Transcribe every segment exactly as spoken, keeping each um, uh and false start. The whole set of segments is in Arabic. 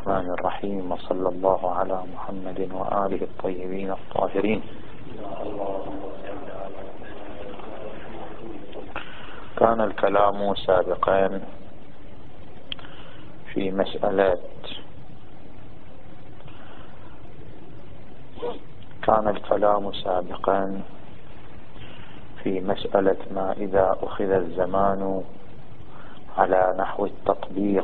الرحمن الرحيم، وصلى الله على محمد وآله الطيبين الطاهرين. كان الكلام سابقا في مسألة كان الكلام سابقا في مسألة ما إذا أخذ الزمان على نحو التطبيق،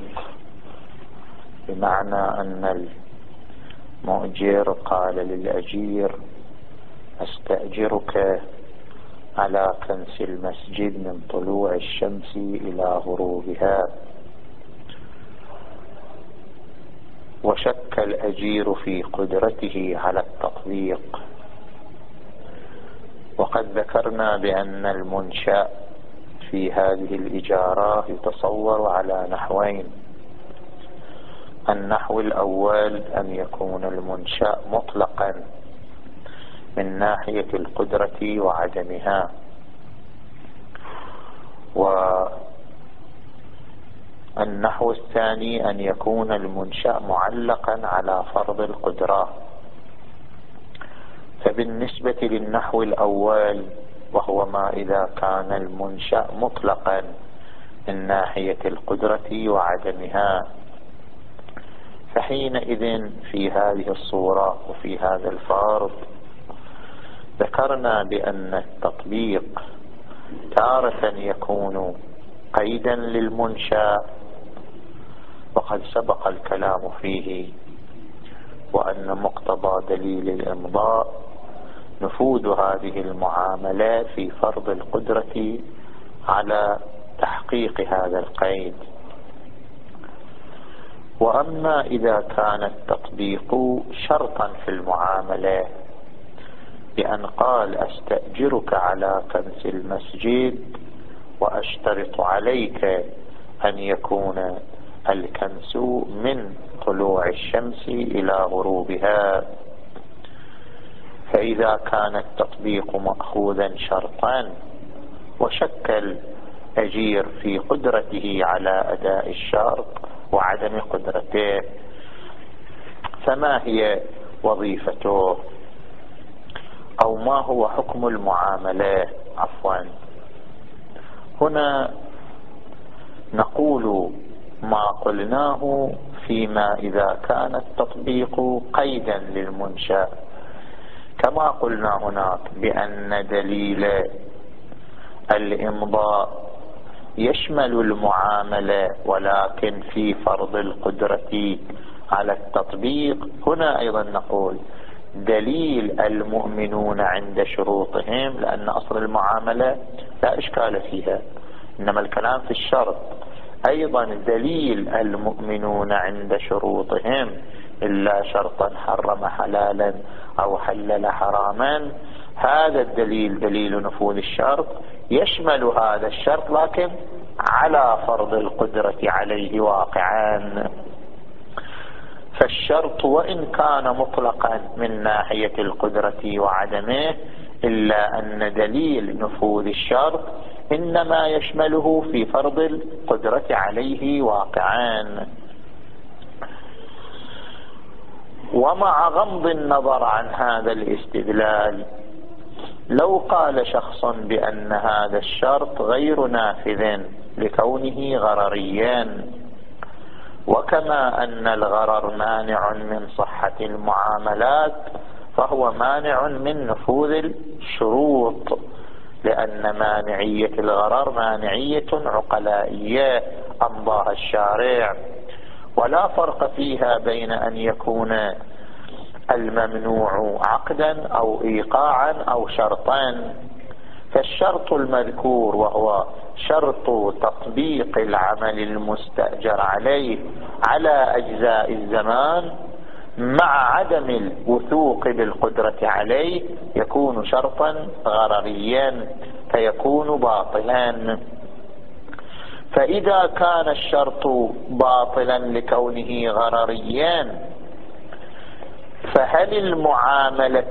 بمعنى أن المؤجر قال للأجير: أستأجرك على كنس المسجد من طلوع الشمس إلى غروبها. وشك الأجير في قدرته على التطبيق. وقد ذكرنا بأن المنشأ في هذه الإجارة يتصور على نحوين: النحو الأول أن يكون المنشأ مطلقا من ناحية القدرة وعدمها، والنحو الثاني أن يكون المنشأ معلقا على فرض القدرة. فبالنسبة للنحو الأول، وهو ما إذا كان المنشأ مطلقا من ناحية القدرة وعدمها، فحينئذ في هذه الصورة وفي هذا الفرض ذكرنا بأن التطبيق تارة يكون قيدا للمنشأ، وقد سبق الكلام فيه، وأن مقتضى دليل الإمضاء نفوذ هذه المعاملة في فرض القدرة على تحقيق هذا القيد. وأما إذا كان التطبيق شرطا في المعاملة، بأن قال: أستأجرك على كنس المسجد وأشترط عليك أن يكون الكنس من طلوع الشمس إلى غروبها، فإذا كان التطبيق مأخوذا شرطا وشك الأجير في قدرته على أداء الشرط وعدم قدرته، فما هي وظيفته أو ما هو حكم المعاملة؟ عفوا، هنا نقول ما قلناه فيما إذا كان التطبيق قيدا للمنشأ، كما قلنا هناك بأن دليل الإمضاء يشمل المعاملة ولكن في فرض القدرة على التطبيق. هنا أيضا نقول دليل المؤمنون عند شروطهم، لأن أصل المعاملة لا إشكال فيها، إنما الكلام في الشرط. أيضا دليل المؤمنون عند شروطهم إلا شرطا حرم حلالا أو حلل حراما، هذا الدليل دليل نفوذ الشرط يشمل هذا الشرط لكن على فرض القدرة عليه واقعا. فالشرط وإن كان مطلقا من ناحية القدرة وعدمه، إلا أن دليل نفوذ الشرط إنما يشمله في فرض القدرة عليه واقعا. ومع غض النظر عن هذا الاستدلال، لو قال شخص بأن هذا الشرط غير نافذ لكونه غرريا، وكما أن الغرر مانع من صحة المعاملات، فهو مانع من نفوذ الشروط، لأن مانعية الغرر مانعية عقلائية أمضاها الشارع، ولا فرق فيها بين أن يكون الممنوع عقدا أو إيقاعا أو شرطا. فالشرط المذكور وهو شرط تطبيق العمل المستأجر عليه على أجزاء الزمان مع عدم الوثوق بالقدرة عليه يكون شرطا غرريا فيكون باطلا. فإذا كان الشرط باطلا لكونه غرريا، فهل المعاملة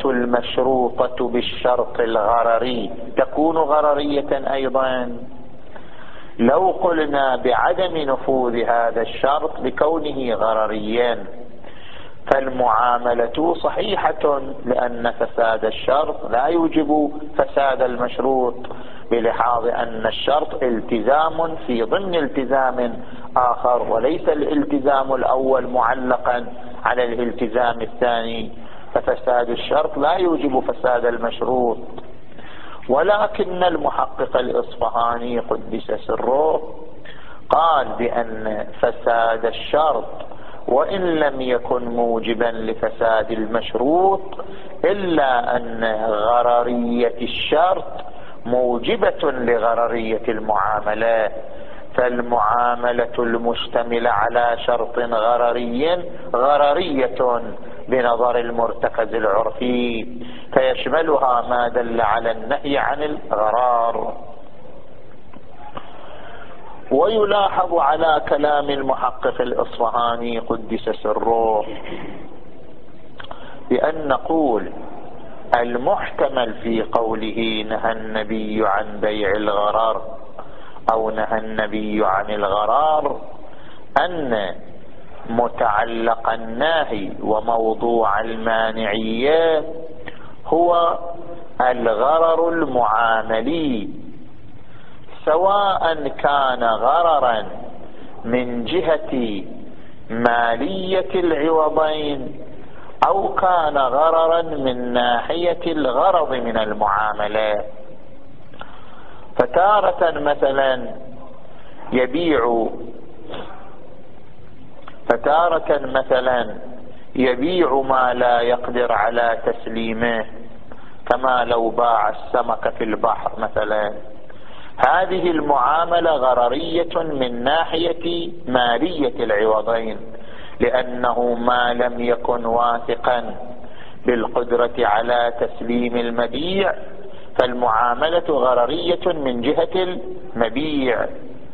المشروطة بالشرط الغرري تكون غررية أيضا؟ لو قلنا بعدم نفوذ هذا الشرط لكونه غرريا فالمعاملة صحيحة، لأن فساد الشرط لا يوجب فساد المشروط، بلحاظ أن الشرط التزام في ضمن التزام آخر، وليس الالتزام الأول معلقا على الالتزام الثاني، ففساد الشرط لا يوجب فساد المشروط. ولكن المحقق الإصفهاني قدس سره قال بأن فساد الشرط وإن لم يكن موجبا لفساد المشروط إلا أن غررية الشرط موجبة لغررية المعاملة، فالمعاملة المشتملة على شرط غرري غررية بنظر المرتكز العرفي، فيشملها ما دل على النهي عن الغرار. ويلاحظ على كلام المحقق الإصفهاني قدس سره بأن نقول المحتمل في قوله نهى النبي عن بيع الغرار أو نهى النبي عن الغرار أن متعلق الناهي وموضوع المانعية هو الغرر المعاملي، سواء كان غررا من جهة مالية العوضين أو كان غررا من ناحية الغرض من المعاملة. فتارة مثلا يبيع فتارة مثلا يبيع ما لا يقدر على تسليمه، كما لو باع السمك في البحر مثلا، هذه المعاملة غررية من ناحية مالية العوضين، لأنه ما لم يكن واثقا بالقدرة على تسليم المبيع فالمعاملة غررية من جهة المبيع.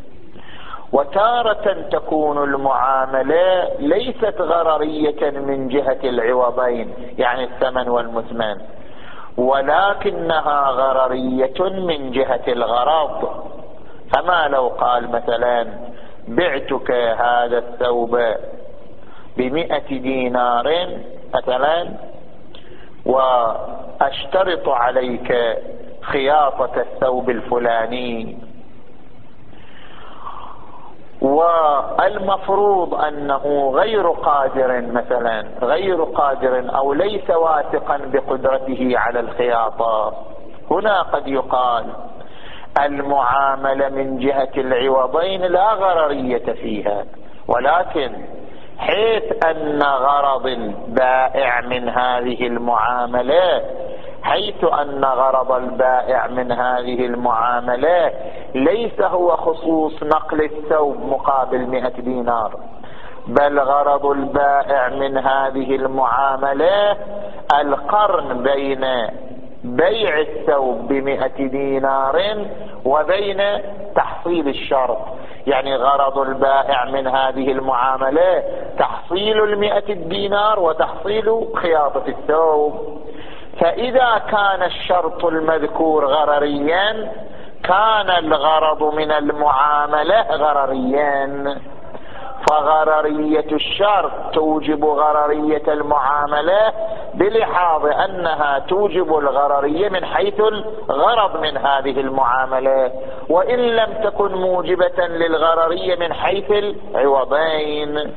وتارة تكون المعاملة ليست غررية من جهة العوضين، يعني الثمن والمثمن، ولكنها غررية من جهة الغرض. فما لو قال مثلا بعتك هذا الثوب بمئة دينار مثلا وأشترط عليك خياطة الثوب الفلاني، والمفروض أنه غير قادر مثلا غير قادر أو ليس واثقا بقدرته على الخياطة، هنا قد يقال المعاملة من جهة العوضين لا غررية فيها، ولكن حيث أن غرض البائع من هذه المعاملة حيث أن غرض البائع من هذه المعاملة ليس هو خصوص نقل الثوب مقابل مئة دينار، بل غرض البائع من هذه المعاملة القرن بين بيع الثوب بمئة دينار وبين تحصيل الشرط، يعني غرض البائع من هذه المعاملة تحصيل المئة دينار وتحصيل خياطة الثوب. فإذا كان الشرط المذكور غرريا كان الغرض من المعاملة غرريا، فغررية الشرط توجب غررية المعاملة بلحاظ أنها توجب الغررية من حيث الغرض من هذه المعاملة، وإن لم تكن موجبة للغررية من حيث العوضين.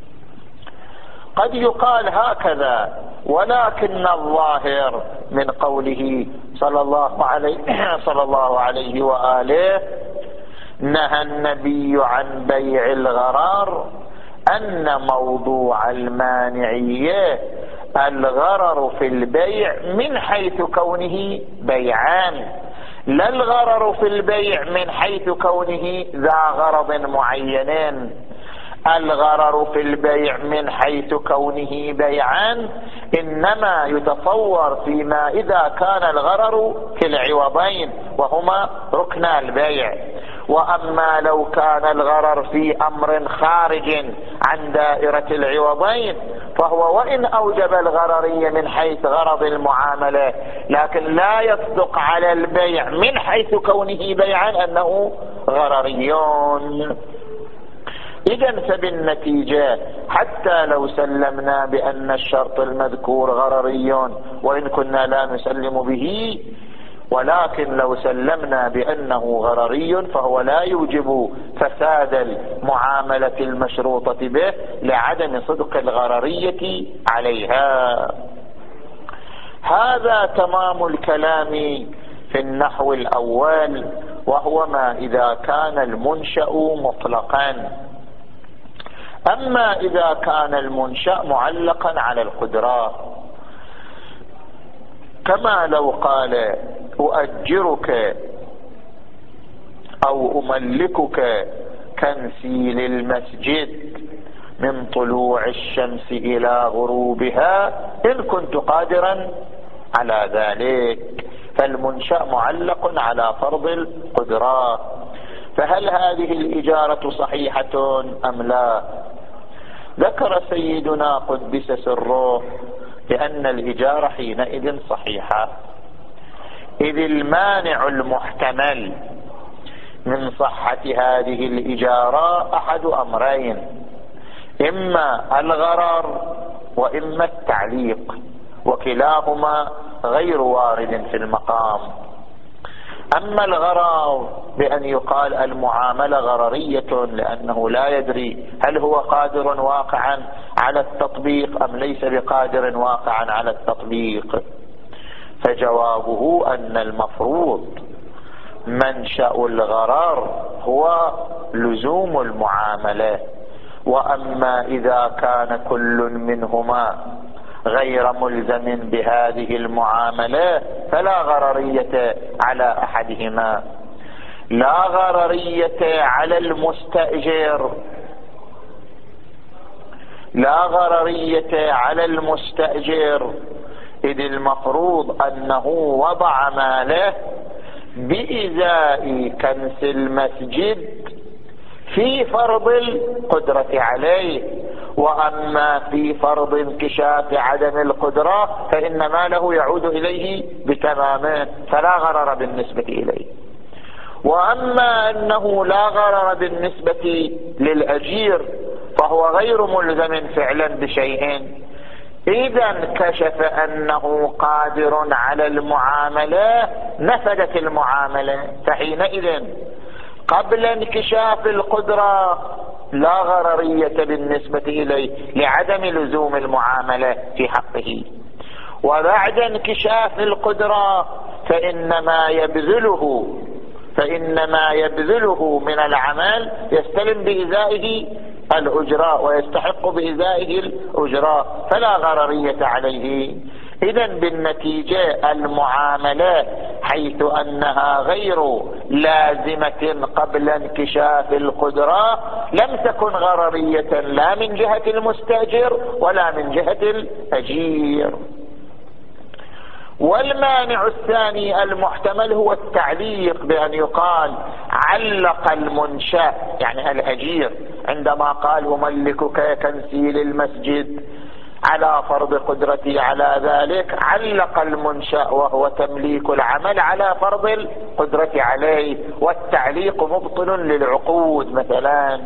قد يقال هكذا، ولكن الظاهر من قوله صلى الله عليه, صلى الله عليه وآله نهى النبي عن بيع الغرار أن موضوع المانعية الغرر في البيع من حيث كونه بيعان، لا الغرر في البيع من حيث كونه ذا غرض معين. الغرر في البيع من حيث كونه بيعان إنما يتصور فيما إذا كان الغرر في العوضين وهما ركنا البيع، وأما لو كان الغرر في أمر خارج عن دائرة العوضين فهو وإن أوجب الغررية من حيث غرض المعاملة لكن لا يصدق على البيع من حيث كونه بيعا أنه غرريون. إذن فبالنتيجة حتى لو سلمنا بأن الشرط المذكور غرري وإن كنا لا نسلم به، ولكن لو سلمنا بأنه غرري فهو لا يوجب فساد المعاملة المشروطة به لعدم صدق الغررية عليها. هذا تمام الكلام في النحو الأول، وهو ما إذا كان المنشأ مطلقا. أما إذا كان المنشأ معلقا على القدرة، كما لو قال أؤجرك أو أملكك كنسيل المسجد من طلوع الشمس إلى غروبها إن كنت قادرا على ذلك، فالمنشأ معلق على فرض القدرة. فهل هذه الإجارة صحيحة أم لا؟ ذكر سيدنا قدس سره بأن الإجارة حينئذ صحيحة، إذ المانع المحتمل من صحة هذه الإجارة أحد أمرين: إما الغرر وإما التعليق، وكلاهما غير وارد في المقام. أما الغرر بأن يقال المعاملة غررية لأنه لا يدري هل هو قادر واقعا على التطبيق أم ليس بقادر واقعا على التطبيق، فجوابه أن المفروض منشأ الغرر هو لزوم المعاملة. وأما إذا كان كل منهما غير ملزم بهذه المعاملة فلا غررية على أحدهما. لا غررية على المستأجر لا غررية على المستأجر إذ المفروض أنه وضع ماله بإزاء كنس المسجد في فرض القدرة عليه، وأما في فرض انكشاف عدم القدرة فإن ماله يعود إليه بتمامه فلا غرر بالنسبة إليه. وأما أنه لا غرر بالنسبة للأجير فهو غير ملزم فعلا بشيء، إذا انكشف أنه قادر على المعاملة نفذت المعاملة، فحينئذ قبل انكشاف القدرة لا غررية بالنسبة إليه لعدم لزوم المعاملة في حقه، وبعد انكشاف القدرة فإنما يبذله فإنما يبذله من العمل يستلم بإزائه الأجراء ويستحق بإزائه الأجراء فلا غررية عليه. إذن بالنتيجة المعاملة حيث أنها غير لازمة قبل انكشاف القدرة لم تكن غررية لا من جهة المستأجر ولا من جهة الأجير. والمانع الثاني المحتمل هو التعليق، بأن يقال علق المنشأ يعني الأجير عندما قال أملكك كنسيل المسجد على فرض قدرتي على ذلك، علق المنشأ وهو تمليك العمل على فرض القدرة عليه، والتعليق مبطل للعقود مثلا.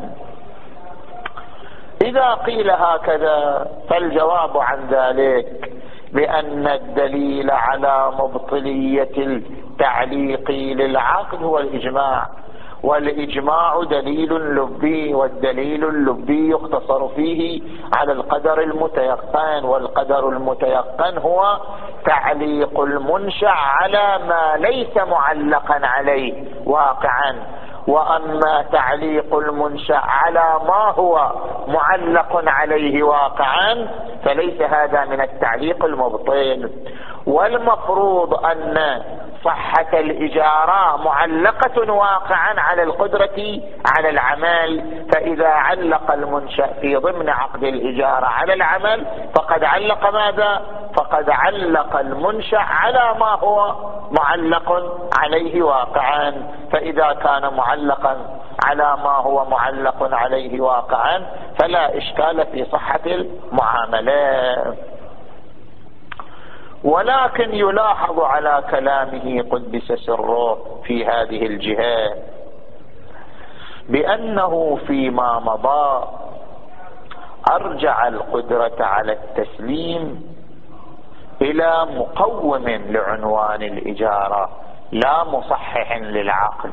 إذا قيل هكذا فالجواب عن ذلك بأن الدليل على مبطلية التعليق للعقد هو الإجماع، والإجماع دليل لبي، والدليل اللبي يقتصر فيه على القدر المتيقن، والقدر المتيقن هو تعليق المنشأ على ما ليس معلقا عليه واقعا. وأما تعليق المنشأ على ما هو معلق عليه واقعا فليس هذا من التعليق المبطل. والمفروض أن صحة الإجارة معلقة واقعا على القدرة على العمل، فإذا علق المنشأ في ضمن عقد الإجارة على العمل فقد علق ماذا؟ فقد علق المنشأ على ما هو معلق عليه واقعا. فإذا كان معلقا على ما هو معلق عليه واقعا فلا إشكال في صحة المعاملة. ولكن يلاحظ على كلامه قدس سره في هذه الجهة بأنه فيما مضى أرجع القدرة على التسليم إلى مقوم لعنوان الإجارة لا مصحح للعقد،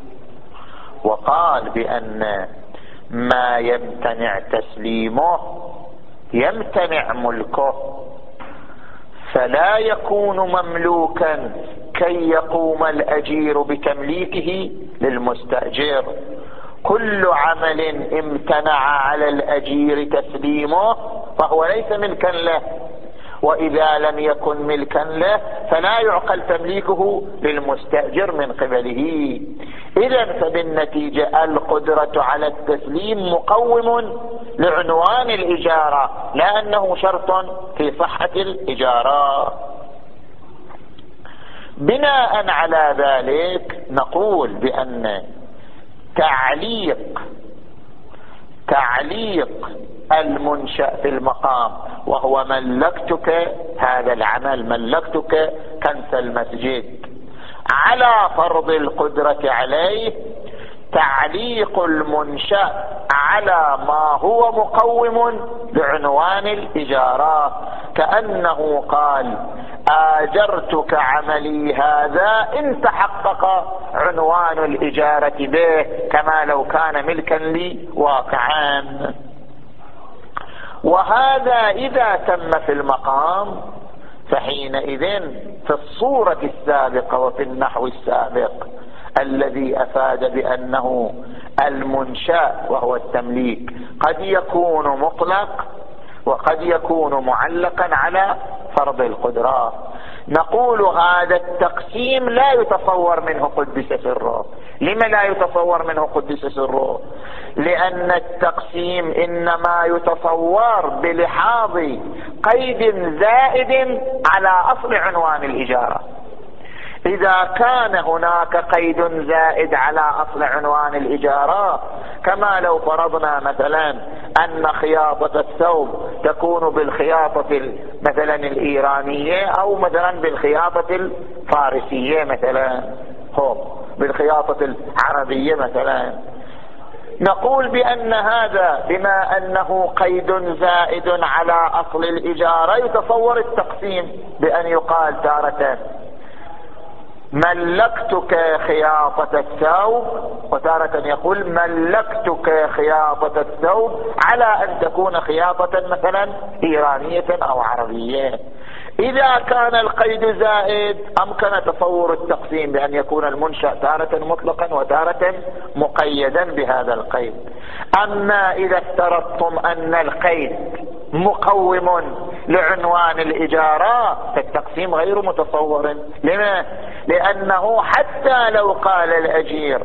وقال بأن ما يمتنع تسليمه يمتنع ملكه، فلا يكون مملوكا كي يقوم الأجير بتمليكه للمستأجر. كل عمل امتنع على الأجير تسليمه فهو ليس ملكا له، وإذا لم يكن ملكا له فلا يعقل تمليكه للمستأجر من قبله. إذن فبالنتيجة القدرة على التسليم مقوم لعنوان الإجارة، لا أنه شرط في صحة الإجارة. بناء على ذلك نقول بأن تعليق تعليق المنشأ في المقام وهو ملكتك هذا العمل، ملكتك كنس المسجد، على فرض القدرة عليه، تعليق المنشأ على ما هو مقوم لعنوان الإجارة، كأنه قال آجرتك عملي هذا إن تحقق عنوان الإجارة به، كما لو كان ملكا لي واقعا. وهذا إذا تم في المقام، فحينئذ في الصورة السابقة وفي النحو السابق الذي أفاد بأنه المنشأ وهو التمليك قد يكون مطلق وقد يكون معلقا على فرض القدرة، نقول هذا التقسيم لا يتصور منه قدس سره. لما لا يتصور منه قدس سره؟ لأن التقسيم إنما يتصور بلحاظ قيد زائد على أصل عنوان الإجارة. إذا كان هناك قيد زائد على أصل عنوان الإجارة، كما لو فرضنا مثلا أن خياطة الثوب تكون بالخياطة مثلا الإيرانية أو مثلا بالخياطة الفارسية مثلا، هو بالخياطة العربية مثلا، نقول بأن هذا بما أنه قيد زائد على أصل الإجارة يتصور التقسيم بأن يقال تارة ملكتك خياطة الثوب، وتارة يقول ملكتك خياطة الثوب على أن تكون خياطة مثلا إيرانية أو عربية. إذا كان القيد زائد أمكن تصور التقسيم بأن يكون المنشأ تارة مطلقا وتارة مقيدا بهذا القيد. أما إذا افترضتم أن القيد مقوم لعنوان الإجارة فالتقسيم غير متصور. لما؟ لأنه حتى لو قال الأجير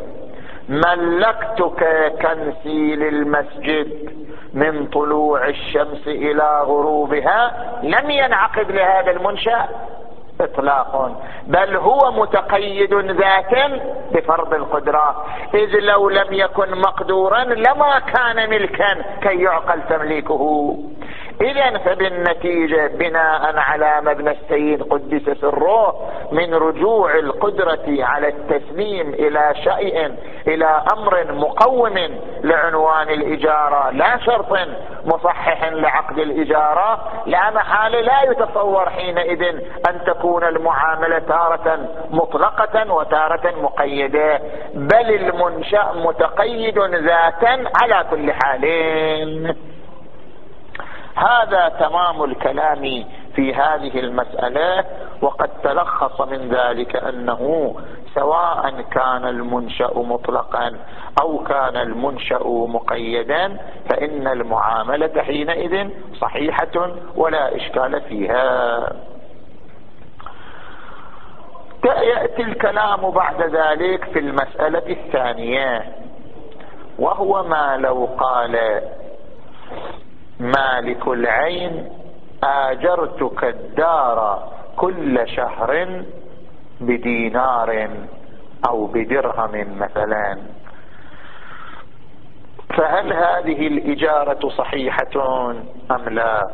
ملكتك كنسي للمسجد من طلوع الشمس إلى غروبها، لم ينعقد لهذا المنشأ إطلاق، بل هو متقيد ذاتا بفرض القدرة، إذ لو لم يكن مقدورا لما كان ملكا كي يعقل تمليكه. إذن فبالنتيجة بناء على مبنى السيد قدس سره من رجوع القدرة على التسليم إلى شيء إلى أمر مقوم لعنوان الإجارة لا شرط مصحح لعقد الإجارة، لا محالة لا يتصور حينئذ أن تكون المعاملة تارة مطلقة وتارة مقيدة، بل المنشأ متقيد ذاتا على كل حال. هذا تمام الكلام في هذه المسألة، وقد تلخص من ذلك أنه سواء كان المنشأ مطلقا أو كان المنشأ مقيدا فإن المعاملة حينئذ صحيحة ولا إشكال فيها. يأتي الكلام بعد ذلك في المسألة الثانية، وهو ما لو قال مالك العين آجرتك الدار كل شهر بدينار أو بدرهم مثلا، فهل هذه الإجارة صحيحة أم لا؟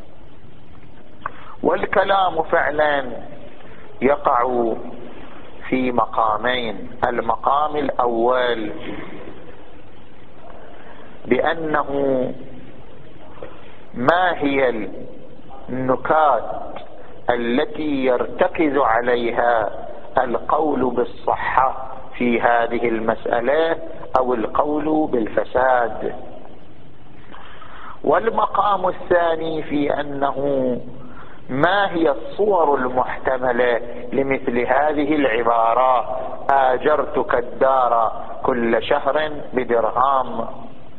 والكلام فعلا يقع في مقامين. المقام الأول بأنه ما هي النكات التي يرتكز عليها القول بالصحة في هذه المسألة أو القول بالفساد. والمقام الثاني في أنه ما هي الصور المحتملة لمثل هذه العبارة: آجرتك الدار كل شهر بدرهم.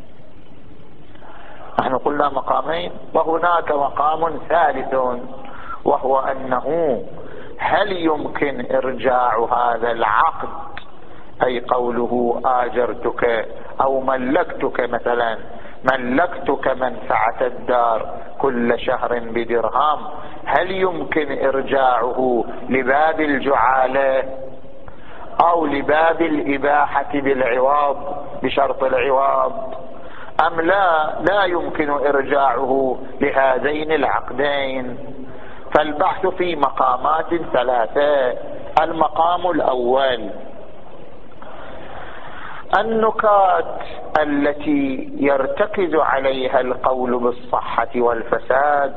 نحن قلنا مقامين، وهناك مقام ثالث، وهو أنه هل يمكن إرجاع هذا العقد، أي قوله آجرتك أو ملكتك، مثلا ملكتك منفعة الدار كل شهر بدرهم، هل يمكن إرجاعه لباب الجعالة أو لباب الإباحة بالعوض بشرط العوض، أم لا لا يمكن إرجاعه لهذين العقدين؟ فالبحث في مقامات ثلاثة. المقام الأول: النكات التي يرتكز عليها القول بالصحة والفساد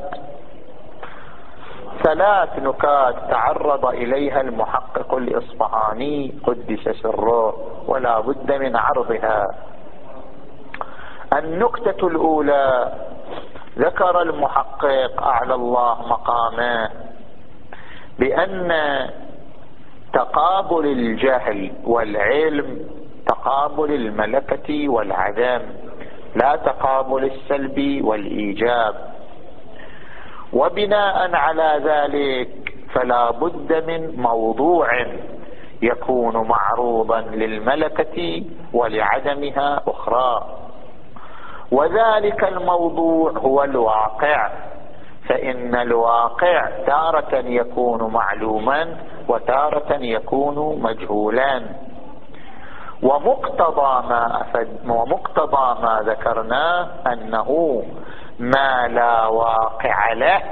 ثلاث نكات تعرض إليها المحقق الإصفهاني قدس سره، ولا بد من عرضها. النكتة الأولى: ذكر المحقق أعلى الله مقامه بأن تقابل الجهل والعلم تقابل الملكة والعدم، لا تقابل السلب والإيجاب. وبناء على ذلك فلا بد من موضوع يكون معروضا للملكة ولعدمها أخرى، وذلك الموضوع هو الواقع، فإن الواقع تارة يكون معلوما وتارة يكون مجهولا. ومقتضى ما أفد ومقتضى ما ذكرناه أنه ما لا واقع له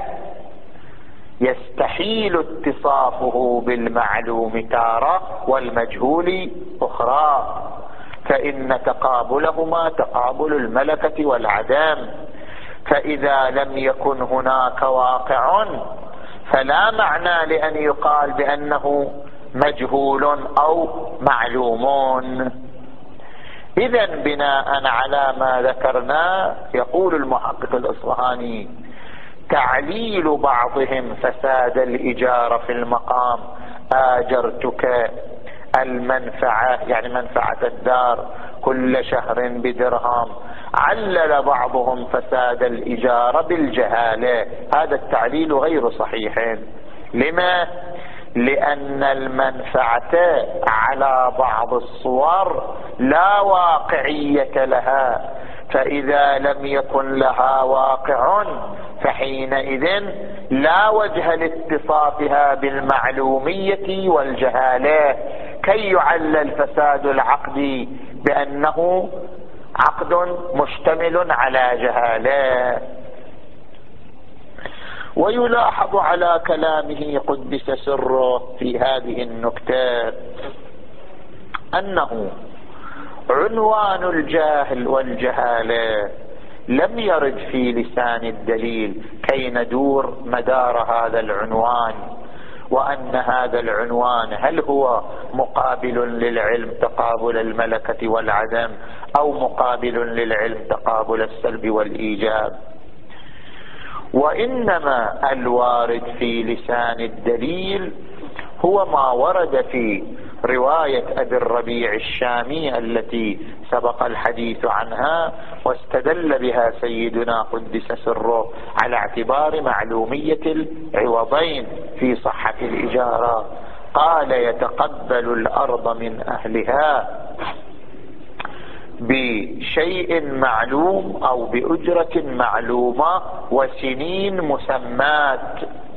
يستحيل اتصافه بالمعلوم تارة والمجهول أخرى، فإن تقابلهما تقابل الملكة والعدم. فإذا لم يكن هناك واقع فلا معنى لأن يقال بأنه مجهول أو معلوم. إذن بناء على ما ذكرنا يقول المحقق الإصفهاني: تعليل بعضهم فساد الإجارة في المقام آجرتك المنفعة، يعني منفعة الدار، كل شهر بدرهم، علل بعضهم فساد الإجارة بالجهالة. هذا التعليل غير صحيح. لما؟ لأن المنفعة على بعض الصور لا واقعية لها، فإذا لم يكن لها واقع فحينئذ لا وجه لاتصافها بالمعلومية والجهالة كي يعلل فساد العقد بأنه عقد مشتمل على جهالة. ويلاحظ على كلامه قدس سره في هذه النكتة أنه عنوان الجاهل والجهالة لم يرد في لسان الدليل كي ندور مدار هذا العنوان، وأن هذا العنوان هل هو مقابل للعلم تقابل الملكة والعدم أو مقابل للعلم تقابل السلب والإيجاب. وإنما الوارد في لسان الدليل هو ما ورد في رواية أبي الربيع الشامي التي سبق الحديث عنها واستدل بها سيدنا قدس سره على اعتبار معلومية العوضين في صحة الإجارة. قال: يتقبل الأرض من أهلها بشيء معلوم أو بأجرة معلومة وسنين مسمات.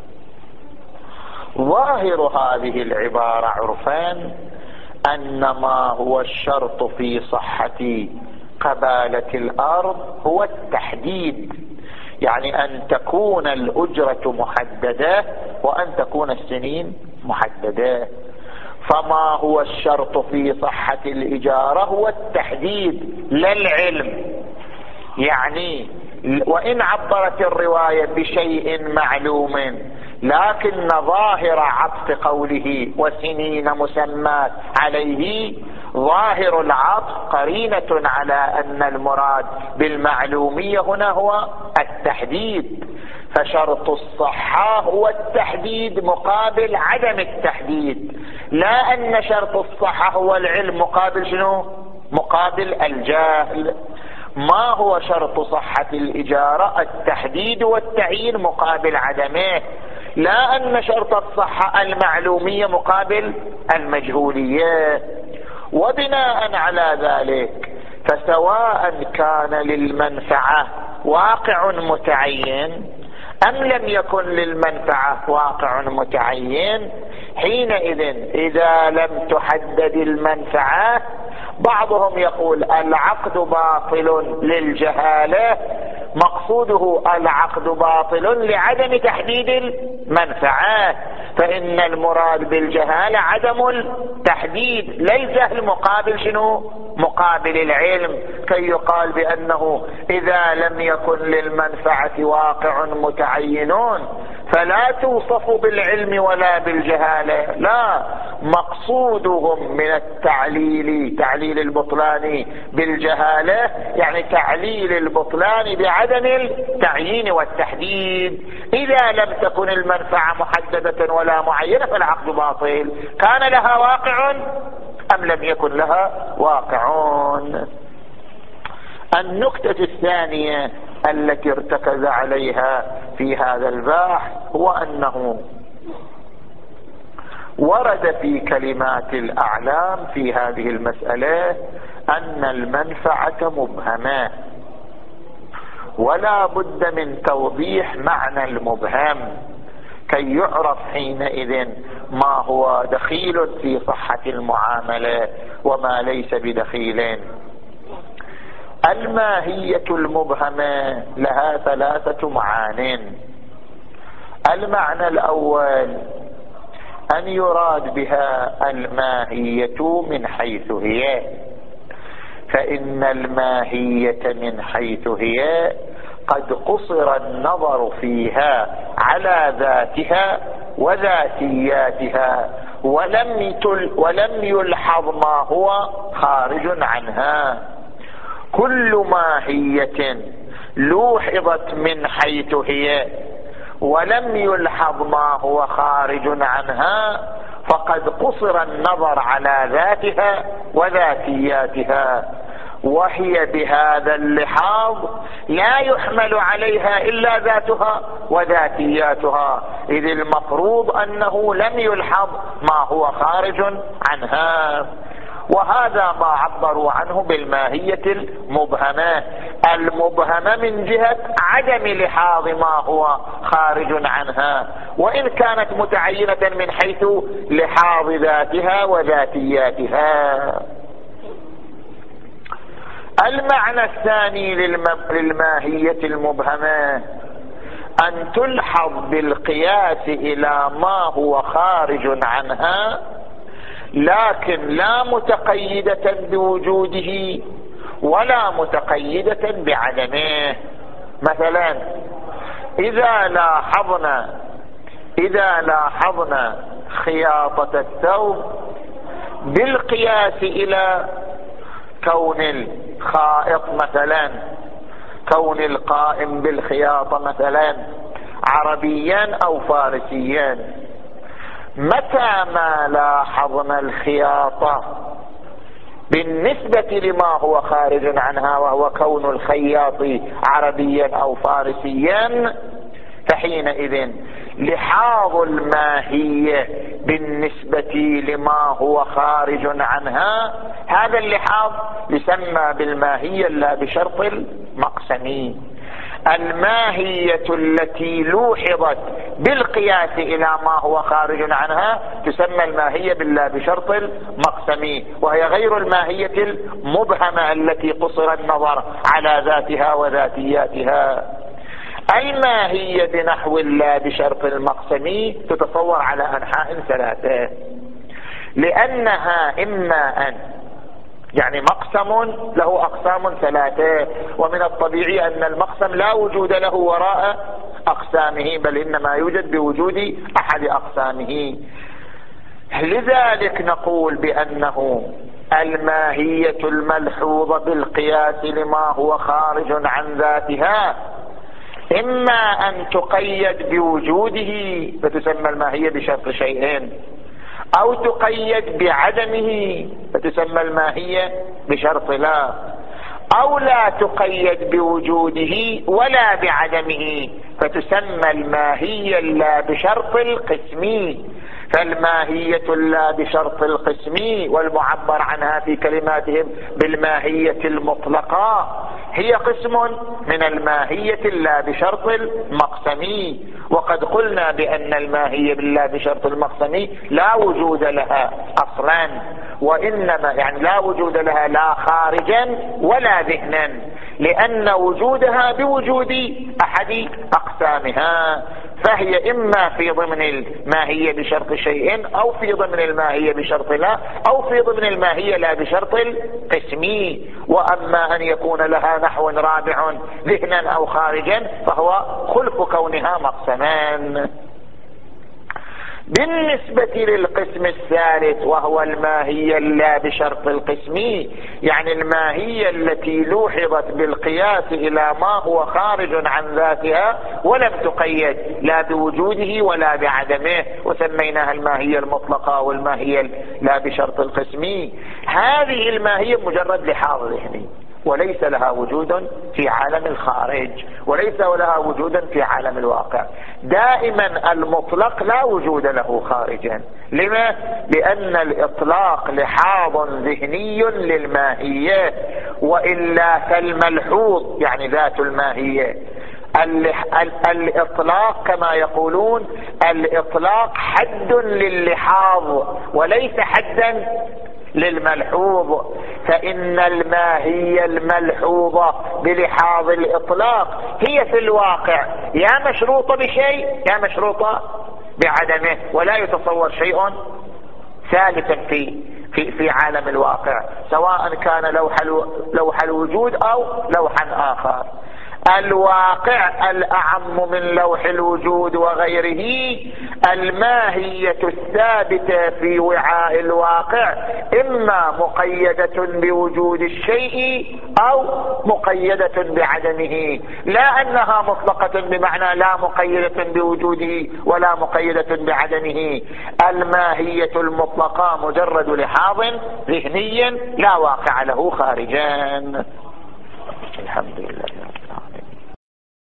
ظاهر هذه العبارة عرفان أن ما هو الشرط في صحة قبالة الأرض هو التحديد، يعني أن تكون الأجرة محددة وأن تكون السنين محددة. فما هو الشرط في صحة الإجارة هو التحديد لا العلم، يعني وإن عبرت الرواية بشيء معلوم لكن ظاهر عطف قوله وسنين مسمات عليه، ظاهر العطف قرينة على أن المراد بالمعلومية هنا هو التحديد، فشرط الصحة هو التحديد مقابل عدم التحديد، لا أن شرط الصحة هو العلم مقابل شنو؟ مقابل الجهل. ما هو شرط صحة الإجارة؟ التحديد والتعيين مقابل عدمه، لا أن شرط الصحة المعلومية مقابل المجهولية. وبناء على ذلك فسواء كان للمنفعة واقع متعين أم لم يكن للمنفعة واقع متعين، حينئذ إذا لم تحدد المنفعة بعضهم يقول العقد باطل للجهالة، مقصوده العقد باطل لعدم تحديد المنفعة، فإن المراد بالجهالة عدم التحديد، لا الجهل مقابل شنو؟ مقابل العلم، كي يقال بأنه إذا لم يكن للمنفعة واقع متعينون فلا توصف بالعلم ولا بالجهالة، لا، مقصودهم من التعليل تعليل البطلان بالجهالة يعني تعليل البطلان بعدم التعيين والتحديد. إذا لم تكن المنفعة محددة ولا معينة فالعقد باطل، كان لها واقع أم لم يكن لها واقعون. النكتة الثانية التي ارتكز عليها في هذا البحث هو أنه ورد في كلمات الأعلام في هذه المسألة أن المنفعة مبهمة، ولا بد من توضيح معنى المبهم كي يعرف حينئذ ما هو دخيل في صحة المعاملة وما ليس بدخيل. الماهية المبهمة لها ثلاثة معان. المعنى الأول أن يراد بها الماهية من حيث هي، فإن الماهية من حيث هي قد قصر النظر فيها على ذاتها وذاتياتها ولم ولم يلحظ ما هو خارج عنها. كل ماهية لوحظت من حيث هي ولم يلحظ ما هو خارج عنها فقد قصر النظر على ذاتها وذاتياتها، وهي بهذا اللحاظ لا يحمل عليها إلا ذاتها وذاتياتها، إذ المفروض أنه لم يلحظ ما هو خارج عنها. وهذا ما عبروا عنه بالماهية المبهمة، المبهمة من جهة عدم لحاظ ما هو خارج عنها، وإن كانت متعينة من حيث لحاظ ذاتها وذاتياتها. المعنى الثاني للماهية المبهمة أن تلحظ بالقياس إلى ما هو خارج عنها، لكن لا متقيدة بوجوده ولا متقيدة بعدمه. مثلا إذا لاحظنا إذا لاحظنا خياطة الثوب بالقياس إلى كون الخائط مثلا، كون القائم بالخياطة مثلا عربيا أو فارسيا، متى ما لاحظنا الخياطة بالنسبة لما هو خارج عنها وهو كون الخياط عربيا أو فارسيا، فحينئذ لحاظ الماهية بالنسبة لما هو خارج عنها، هذا اللحاظ يسمى بالماهية لا بشرط المقسمي. الماهية التي لوحظت بالقياس إلى ما هو خارج عنها تسمى الماهية باللا بشرط المقسمي، وهي غير الماهية المبهمة التي قصر النظر على ذاتها وذاتياتها. الماهية بنحو لا بشرط المقسمي تتصور على أنحاء ثلاثة، لأنها إما أن يعني مقسم له أقسام ثلاثة، ومن الطبيعي أن المقسم لا وجود له وراء أقسامه، بل إنما يوجد بوجود أحد أقسامه. لذلك نقول بأنه الماهية الملحوظة بالقياس لما هو خارج عن ذاتها إما أن تقيد بوجوده فتسمى الماهية بشرط شيئين، أو تقيد بعدمه فتسمى الماهية بشرط لا، أو لا تقيد بوجوده ولا بعدمه فتسمى الماهية لا بشرط القسمي. فالماهية لا بشرط القسمي والمعبر عنها في كلماتهم بالماهية المطلقة هي قسم من الماهية لا بشرط المقسمي. وقد قلنا بأن الماهية لا بشرط المقسمي لا وجود لها أصلا، وإنما يعني لا وجود لها لا خارجا ولا ذهنا، لأن وجودها بوجود أحد أقسامها، فهي إما في ضمن الماهية بشرط شيء، أو في ضمن الماهية بشرط لا، أو في ضمن الماهية لا بشرط القسمي. وأما أن يكون لها نحو رابع ذهنا أو خارجا فهو خلف كونها مقسمان. بالنسبة للقسم الثالث وهو الماهية لا بشرط القسمي، يعني الماهية التي لوحظت بالقياس إلى ما هو خارج عن ذاتها ولم تقيد لا بوجوده ولا بعدمه، وسميناها الماهية المطلقة والماهية لا بشرط القسمي. هذه الماهية مجرد لحاظ ذهني وليس لها وجود في عالم الخارج، وليس لها وجود في عالم الواقع. دائما المطلق لا وجود له خارجا. لما؟ لأن الإطلاق لحاظ ذهني للماهية، وإلا فالملحوظ يعني ذات الماهية. الإطلاق كما يقولون الإطلاق حد للحاظ وليس حدا للملحوظ، فإن الماهية الملحوظة بلحاظ الإطلاق هي في الواقع يا مشروطة بشيء يا مشروطة بعدمه، ولا يتصور شيء ثالثا في في في عالم الواقع، سواء كان لوح لوح الوجود أو لوحا آخر. الواقع الأعم من لوح الوجود وغيره، الماهية الثابتة في وعاء الواقع إما مقيدة بوجود الشيء أو مقيدة بعدمه، لا أنها مطلقة بمعنى لا مقيدة بوجوده ولا مقيدة بعدمه. الماهية المطلقة مجرد لحاظ ذهني لا واقع له خارجا. الحمد لله.